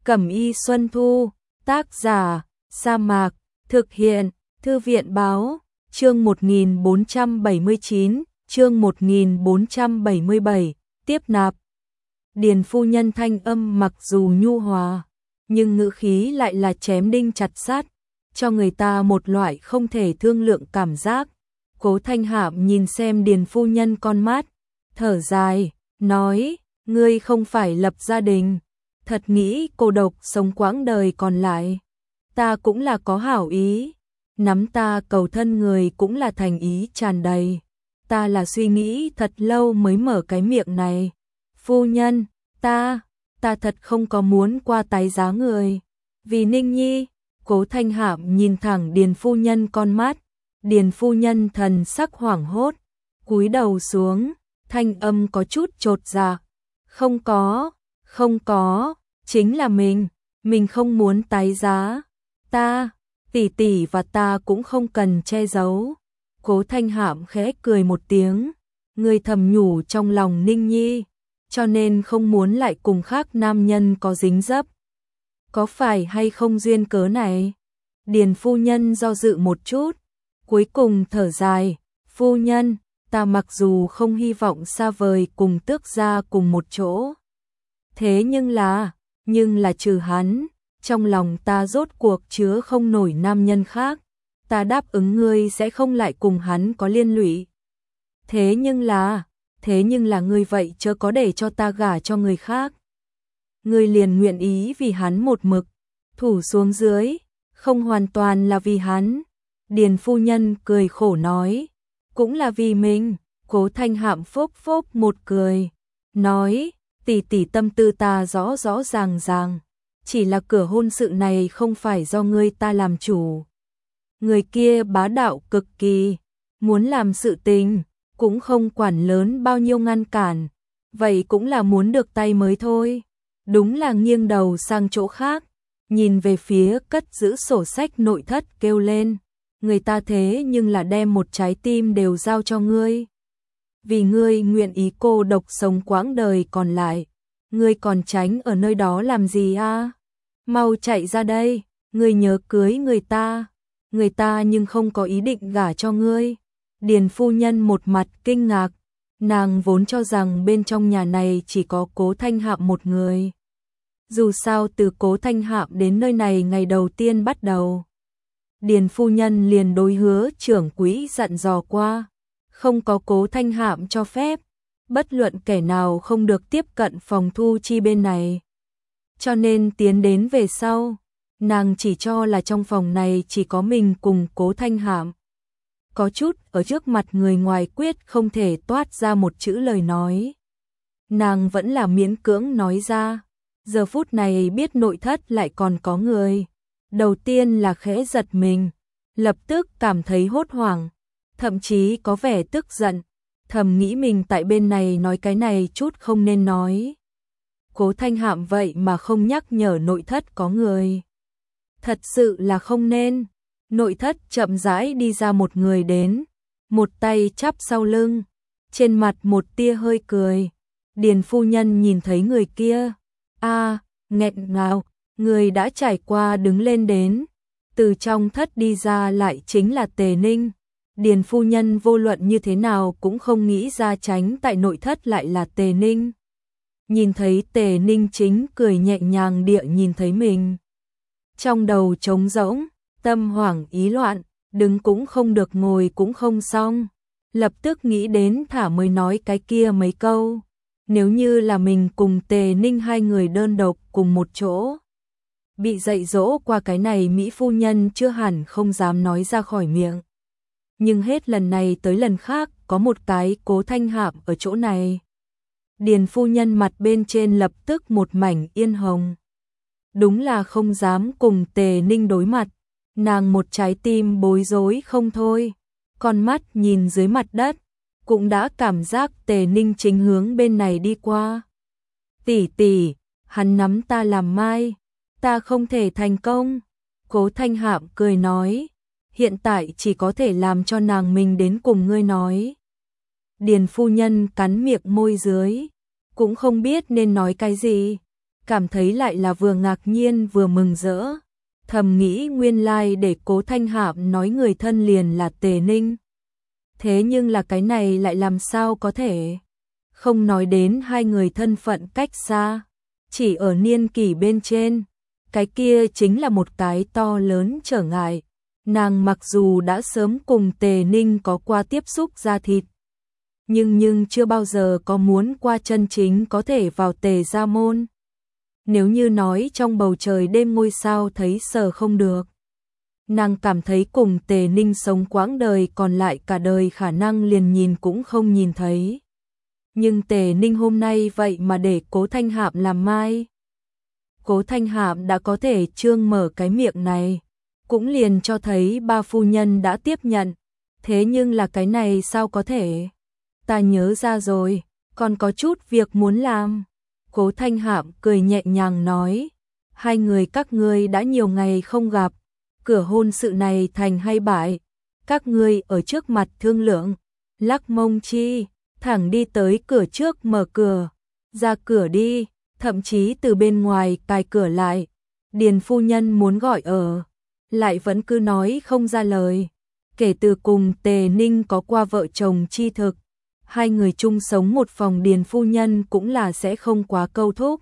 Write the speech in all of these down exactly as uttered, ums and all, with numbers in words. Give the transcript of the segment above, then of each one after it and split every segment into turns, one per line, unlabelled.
Cẩm y Xuân Thu, tác giả, Sa Mạc, thực hiện, Thư viện báo, chương một nghìn bốn trăm bảy mươi chín, chương một nghìn bốn trăm bảy mươi bảy, tiếp nạp. Điền phu nhân thanh âm mặc dù nhu hòa, nhưng ngữ khí lại là chém đinh chặt sắt, cho người ta một loại không thể thương lượng cảm giác. Cố Thanh Hạm nhìn xem Điền phu nhân con mắt, thở dài, nói, ngươi không phải lập gia đình, thật nghĩ cô độc sống quãng đời còn lại. Ta cũng là có hảo ý, nắm ta cầu thân người cũng là thành ý tràn đầy. Ta là suy nghĩ thật lâu mới mở cái miệng này. Phu nhân, ta, ta thật không có muốn qua tái giá người. Vì Ninh Nhi, Cố Thanh Hạm nhìn thẳng Điền phu nhân con mắt. Điền phu nhân thần sắc hoảng hốt, cúi đầu xuống, thanh âm có chút chột dạ. Không có, không có, chính là mình, mình không muốn tái giá. Ta, tỷ tỷ và ta cũng không cần che giấu. Cố Thanh Hạm khẽ cười một tiếng, người thầm nhủ trong lòng Ninh Nhi, cho nên không muốn lại cùng khác nam nhân có dính dấp. Có phải hay không duyên cớ này? Điền phu nhân do dự một chút, cuối cùng thở dài, phu nhân, ta mặc dù không hy vọng xa vời cùng Tước gia cùng một chỗ. Thế nhưng là, nhưng là trừ hắn, trong lòng ta rốt cuộc chứa không nổi nam nhân khác. Ta đáp ứng ngươi sẽ không lại cùng hắn có liên lụy. Thế nhưng là, thế nhưng là ngươi vậy chớ có để cho ta gả cho người khác. Ngươi liền nguyện ý vì hắn một mực, thủ xuống dưới, không hoàn toàn là vì hắn. Điền phu nhân cười khổ nói, cũng là vì mình. Cố Thanh Hạm phốc phốc một cười, nói, tỷ tỷ tâm tư ta rõ rõ ràng ràng, chỉ là cửa hôn sự này không phải do ngươi ta làm chủ. Người kia bá đạo cực kỳ, muốn làm sự tình, cũng không quản lớn bao nhiêu ngăn cản, vậy cũng là muốn được tay mới thôi. Đúng là nghiêng đầu sang chỗ khác, nhìn về phía cất giữ sổ sách nội thất kêu lên, người ta thế nhưng là đem một trái tim đều giao cho ngươi. Vì ngươi nguyện ý cô độc sống quãng đời còn lại, ngươi còn tránh ở nơi đó làm gì a? Mau chạy ra đây, ngươi nhớ cưới người ta. Người ta nhưng không có ý định gả cho ngươi. Điền phu nhân một mặt kinh ngạc, nàng vốn cho rằng bên trong nhà này chỉ có Cố Thanh Hạm một người. Dù sao từ Cố Thanh Hạm đến nơi này ngày đầu tiên bắt đầu, Điền phu nhân liền đối hứa trưởng quỹ dặn dò qua, không có Cố Thanh Hạm cho phép, bất luận kẻ nào không được tiếp cận phòng thu chi bên này. Cho nên tiến đến về sau, nàng chỉ cho là trong phòng này chỉ có mình cùng Cố Thanh Hạm. Có chút ở trước mặt người ngoài quyết không thể toát ra một chữ lời nói. Nàng vẫn là miễn cưỡng nói ra, giờ phút này biết nội thất lại còn có người. Đầu tiên là khẽ giật mình, lập tức cảm thấy hốt hoảng, thậm chí có vẻ tức giận, thầm nghĩ mình tại bên này nói cái này chút không nên nói. Cố Thanh Hạm vậy mà không nhắc nhở nội thất có người. Thật sự là không nên. Nội thất chậm rãi đi ra một người đến, một tay chắp sau lưng, trên mặt một tia hơi cười. Điền phu nhân nhìn thấy người kia, a, nghẹn ngào, người đã trải qua đứng lên đến, từ trong thất đi ra lại chính là Tề Ninh. Điền phu nhân vô luận như thế nào cũng không nghĩ ra tránh tại nội thất lại là Tề Ninh. Nhìn thấy Tề Ninh chính cười nhẹ nhàng địa nhìn thấy mình, trong đầu trống rỗng, tâm hoảng ý loạn, đứng cũng không được ngồi cũng không xong, lập tức nghĩ đến thả mới nói cái kia mấy câu. Nếu như là mình cùng Tề Ninh hai người đơn độc cùng một chỗ, bị dạy dỗ qua cái này Mỹ phu nhân chưa hẳn không dám nói ra khỏi miệng. Nhưng hết lần này tới lần khác có một cái Cố Thanh Hạm ở chỗ này. Điền phu nhân mặt bên trên lập tức một mảnh yên hồng. Đúng là không dám cùng Tề Ninh đối mặt, nàng một trái tim bối rối không thôi, con mắt nhìn dưới mặt đất, cũng đã cảm giác Tề Ninh chính hướng bên này đi qua. Tỷ tỷ, hắn nắm ta làm mai, ta không thể thành công. Cố Thanh Hạm cười nói, hiện tại chỉ có thể làm cho nàng mình đến cùng ngươi nói. Điền phu nhân cắn miệng môi dưới, cũng không biết nên nói cái gì. cảm thấy lại là vừa ngạc nhiên vừa mừng rỡ. Thầm nghĩ nguyên lai để Cố Thanh Hạm nói người thân liền là Tề Ninh. Thế nhưng là cái này lại làm sao có thể? Không nói đến hai người thân phận cách xa, chỉ ở niên kỷ bên trên, cái kia chính là một cái to lớn trở ngại. Nàng mặc dù đã sớm cùng Tề Ninh có qua tiếp xúc da thịt, nhưng nhưng chưa bao giờ có muốn qua chân chính có thể vào Tề gia môn. Nếu như nói trong bầu trời đêm ngôi sao thấy sờ không được, nàng cảm thấy cùng Tề Ninh sống quãng đời còn lại cả đời khả năng liền nhìn cũng không nhìn thấy. Nhưng Tề Ninh hôm nay vậy mà để Cố Thanh Hạm làm mai. Cố Thanh Hạm đã có thể trương mở cái miệng này, cũng liền cho thấy ba phu nhân đã tiếp nhận. Thế nhưng là cái này sao có thể? Ta nhớ ra rồi, còn có chút việc muốn làm. Cố Thanh Hạm cười nhẹ nhàng nói, hai người các ngươi đã nhiều ngày không gặp, cửa hôn sự này thành hay bại, các ngươi ở trước mặt thương lượng. Lắc mông chi, thẳng đi tới cửa trước mở cửa, ra cửa đi, thậm chí từ bên ngoài cài cửa lại. Điền phu nhân muốn gọi ở, lại vẫn cứ nói không ra lời. Kể từ cùng Tề Ninh có qua vợ chồng chi thực, hai người chung sống một phòng, Điền phu nhân cũng là sẽ không quá câu thúc.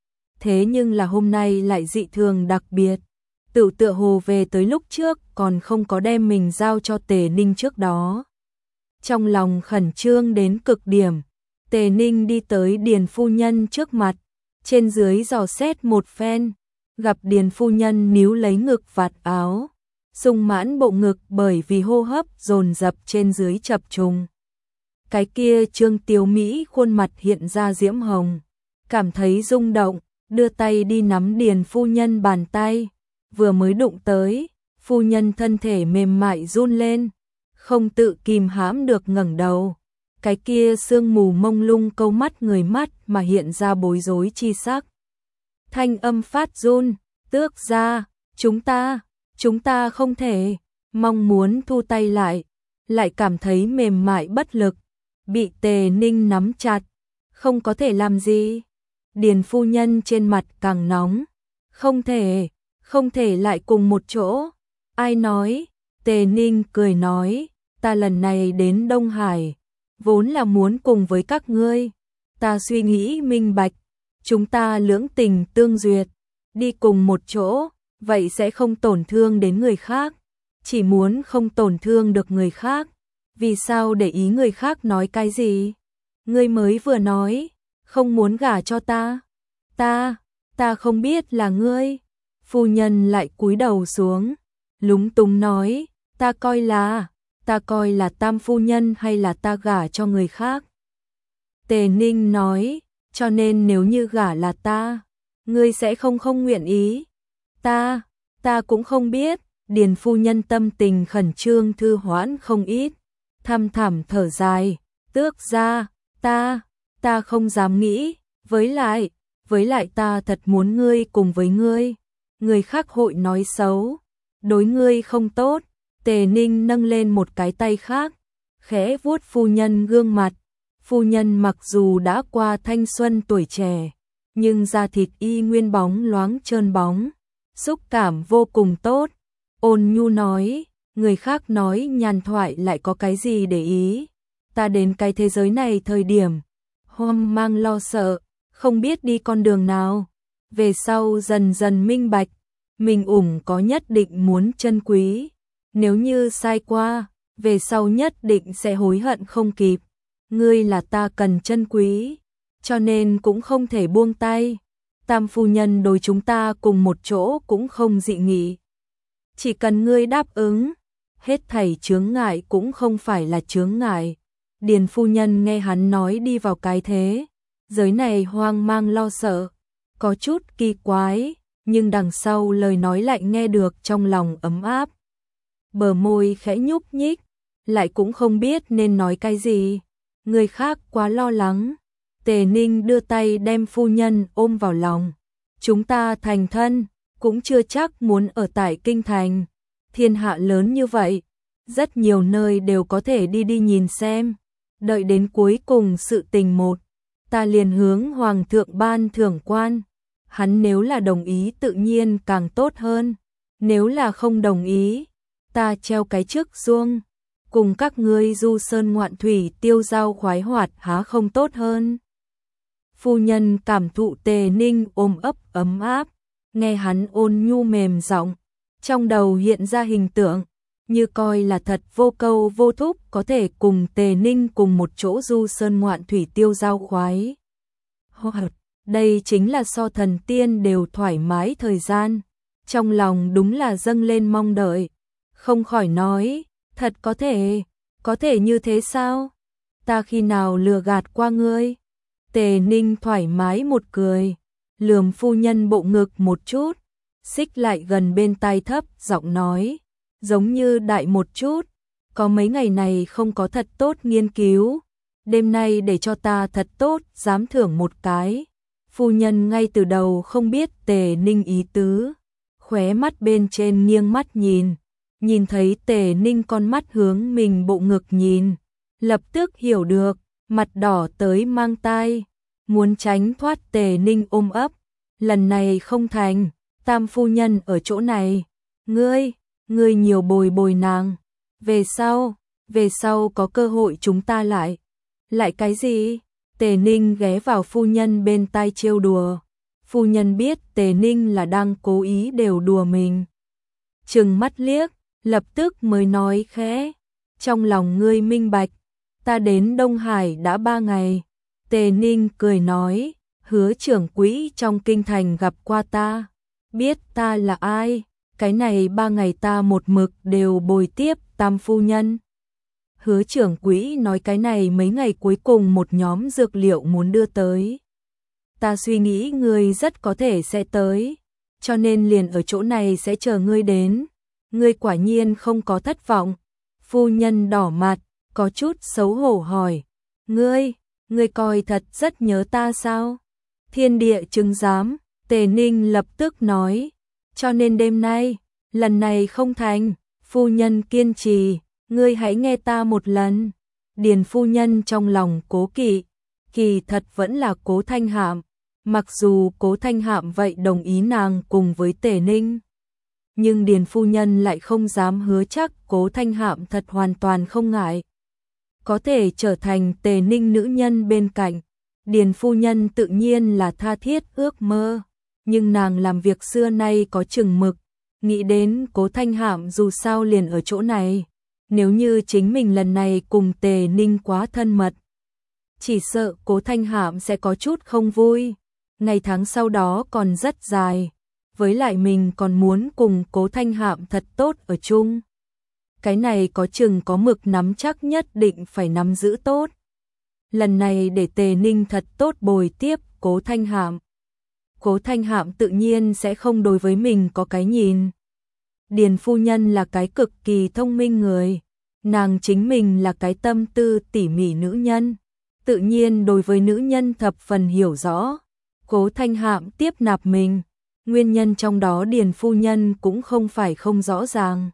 Thế nhưng là hôm nay lại dị thường đặc biệt, tự tựa hồ về tới lúc trước còn không có đem mình giao cho Tề Ninh trước đó. Trong lòng khẩn trương đến cực điểm, Tề Ninh đi tới Điền phu nhân trước mặt, trên dưới dò xét một phen, gặp Điền phu nhân níu lấy ngực vạt áo, sung mãn bộ ngực bởi vì hô hấp dồn dập trên dưới chập trùng. Cái kia trương tiếu mỹ khuôn mặt hiện ra diễm hồng, cảm thấy rung động, đưa tay đi nắm Điền phu nhân bàn tay, vừa mới đụng tới, phu nhân thân thể mềm mại run lên, không tự kìm hãm được ngẩng đầu. Cái kia sương mù mông lung câu mắt người mắt mà hiện ra bối rối chi sắc. Thanh âm phát run, tước ra, chúng ta, chúng ta không thể, mong muốn thu tay lại, lại cảm thấy mềm mại bất lực, bị Tề Ninh nắm chặt, không có thể làm gì. Điền phu nhân trên mặt càng nóng, không thể, không thể lại cùng một chỗ. Ai nói? Tề Ninh cười nói, ta lần này đến Đông Hải, vốn là muốn cùng với các ngươi, ta suy nghĩ minh bạch, chúng ta lưỡng tình tương duyệt, đi cùng một chỗ, vậy sẽ không tổn thương đến người khác, chỉ muốn không tổn thương được người khác, vì sao để ý người khác nói cái gì? Ngươi mới vừa nói, không muốn gả cho ta, ta, ta không biết là ngươi. Phu nhân lại cúi đầu xuống, lúng túng nói, ta coi là, ta coi là tam phu nhân hay là ta gả cho người khác? Tề Ninh nói, cho nên nếu như gả là ta, ngươi sẽ không không nguyện ý. Ta, ta cũng không biết. Điền phu nhân tâm tình khẩn trương thư hoãn không ít, thăm thẳm thở dài, tước ra, ta, ta không dám nghĩ, với lại, với lại ta thật muốn ngươi cùng với ngươi. Người khác hội nói xấu, đối ngươi không tốt. Tề Ninh nâng lên một cái tay khác, khẽ vuốt phu nhân gương mặt. Phu nhân mặc dù đã qua thanh xuân tuổi trẻ, nhưng da thịt y nguyên bóng loáng trơn bóng, xúc cảm vô cùng tốt. Ôn nhu nói, người khác nói nhàn thoại lại có cái gì để ý. Ta đến cái thế giới này thời điểm, hoang mang lo sợ, không biết đi con đường nào. Về sau dần dần minh bạch, mình ủng có nhất định muốn trân quý. Nếu như sai qua, về sau nhất định sẽ hối hận không kịp. Ngươi là ta cần trân quý, cho nên cũng không thể buông tay. Tam phu nhân đối chúng ta cùng một chỗ cũng không dị nghị. Chỉ cần ngươi đáp ứng, hết thảy chướng ngại cũng không phải là chướng ngại. Điền phu nhân nghe hắn nói đi vào cái thế giới này hoang mang lo sợ, có chút kỳ quái, nhưng đằng sau lời nói lại nghe được trong lòng ấm áp. Bờ môi khẽ nhúc nhích, lại cũng không biết nên nói cái gì. Người khác quá lo lắng. Tề Ninh đưa tay đem phu nhân ôm vào lòng. Chúng ta thành thân, cũng chưa chắc muốn ở tại kinh thành. Thiên hạ lớn như vậy, rất nhiều nơi đều có thể đi đi nhìn xem. Đợi đến cuối cùng sự tình một, ta liền hướng hoàng thượng ban thưởng quan. Hắn nếu là đồng ý tự nhiên càng tốt hơn, nếu là không đồng ý, ta treo cái trước ruông, cùng các ngươi du sơn ngoạn thủy tiêu dao khoái hoạt há không tốt hơn. Phu nhân cảm thụ Tề Ninh ôm ấp ấm áp, nghe hắn ôn nhu mềm giọng, trong đầu hiện ra hình tượng, như coi là thật vô câu vô thúc có thể cùng Tề Ninh cùng một chỗ du sơn ngoạn thủy tiêu dao khoái. Hoạt, đây chính là so thần tiên đều thoải mái thời gian, trong lòng đúng là dâng lên mong đợi, không khỏi nói, thật có thể, có thể như thế sao? Ta khi nào lừa gạt qua ngươi? Tề Ninh thoải mái một cười, lườm phu nhân bộ ngực một chút, xích lại gần bên tai thấp giọng nói, giống như đại một chút, có mấy ngày này không có thật tốt nghiên cứu, đêm nay để cho ta thật tốt dám thưởng một cái. Phu nhân ngay từ đầu không biết Tề Ninh ý tứ, khóe mắt bên trên nghiêng mắt nhìn, nhìn thấy Tề Ninh con mắt hướng mình bộ ngực nhìn, lập tức hiểu được, mặt đỏ tới mang tai, muốn tránh thoát Tề Ninh ôm ấp, lần này không thành, tam phu nhân ở chỗ này, ngươi, ngươi nhiều bồi bồi nàng, về sau, về sau có cơ hội chúng ta lại, lại cái gì? Tề Ninh ghé vào phu nhân bên tai trêu đùa, phu nhân biết Tề Ninh là đang cố ý đều đùa mình, trừng mắt liếc, lập tức mới nói khẽ, trong lòng ngươi minh bạch, ta đến Đông Hải đã ba ngày. Tề Ninh cười nói, Hứa trưởng quỹ trong kinh thành gặp qua ta, biết ta là ai, cái này ba ngày ta một mực đều bồi tiếp tam phu nhân. Hứa trưởng quỹ nói cái này mấy ngày cuối cùng một nhóm dược liệu muốn đưa tới. Ta suy nghĩ ngươi rất có thể sẽ tới, cho nên liền ở chỗ này sẽ chờ ngươi đến. Ngươi quả nhiên không có thất vọng. Phu nhân đỏ mặt, có chút xấu hổ hỏi, ngươi, ngươi coi thật rất nhớ ta sao? Thiên địa chứng giám, Tề Ninh lập tức nói, cho nên đêm nay, lần này không thành, phu nhân kiên trì, ngươi hãy nghe ta một lần. Điền phu nhân trong lòng cố kỵ, kỳ thật vẫn là Cố Thanh Hạm, mặc dù Cố Thanh Hạm vậy đồng ý nàng cùng với Tề Ninh, nhưng Điền phu nhân lại không dám hứa chắc Cố Thanh Hạm thật hoàn toàn không ngại có thể trở thành Tề Ninh nữ nhân bên cạnh. Điền phu nhân tự nhiên là tha thiết ước mơ, nhưng nàng làm việc xưa nay có chừng mực, nghĩ đến Cố Thanh Hạm dù sao liền ở chỗ này, nếu như chính mình lần này cùng Tề Ninh quá thân mật, chỉ sợ Cố Thanh Hạm sẽ có chút không vui, ngày tháng sau đó còn rất dài, với lại mình còn muốn cùng Cố Thanh Hạm thật tốt ở chung. Cái này có chừng có mực nắm chắc nhất định phải nắm giữ tốt. Lần này để Tề Ninh thật tốt bồi tiếp Cố Thanh Hạm. Cố Thanh Hạm tự nhiên sẽ không đối với mình có cái nhìn. Điền phu nhân là cái cực kỳ thông minh người, nàng chính mình là cái tâm tư tỉ mỉ nữ nhân, tự nhiên đối với nữ nhân thập phần hiểu rõ. Cố Thanh Hạm tiếp nạp mình, nguyên nhân trong đó Điền phu nhân cũng không phải không rõ ràng.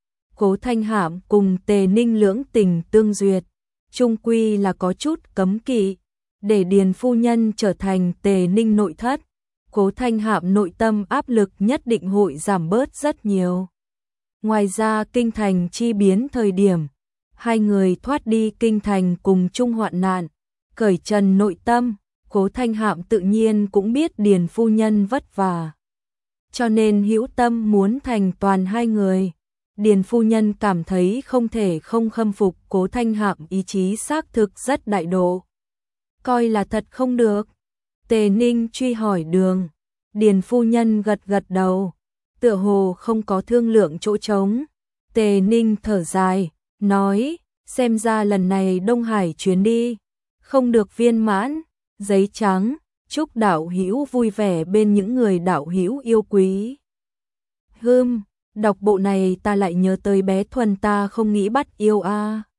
Cố Thanh Hạm cùng Tề Ninh lưỡng tình tương duyệt, chung quy là có chút cấm kỵ, để Điền phu nhân trở thành Tề Ninh nội thất, Cố Thanh Hạm nội tâm áp lực nhất định hội giảm bớt rất nhiều. Ngoài ra kinh thành chi biến thời điểm, hai người thoát đi kinh thành cùng chung hoạn nạn, cởi trần nội tâm, Cố Thanh Hạm tự nhiên cũng biết Điền phu nhân vất vả, cho nên hữu tâm muốn thành toàn hai người. Điền phu nhân cảm thấy không thể không khâm phục Cố Thanh Hạm ý chí xác thực rất đại độ. Coi là thật không được. Tề Ninh truy hỏi đường. Điền phu nhân gật gật đầu, tựa hồ không có thương lượng chỗ trống. Tề Ninh thở dài, nói, xem ra lần này Đông Hải chuyến đi không được viên mãn. Giấy trắng, chúc đạo hữu vui vẻ bên những người đạo hữu yêu quý. Hừm, đọc bộ này ta lại nhớ tới bé Thuần ta không nghĩ bắt yêu a. À.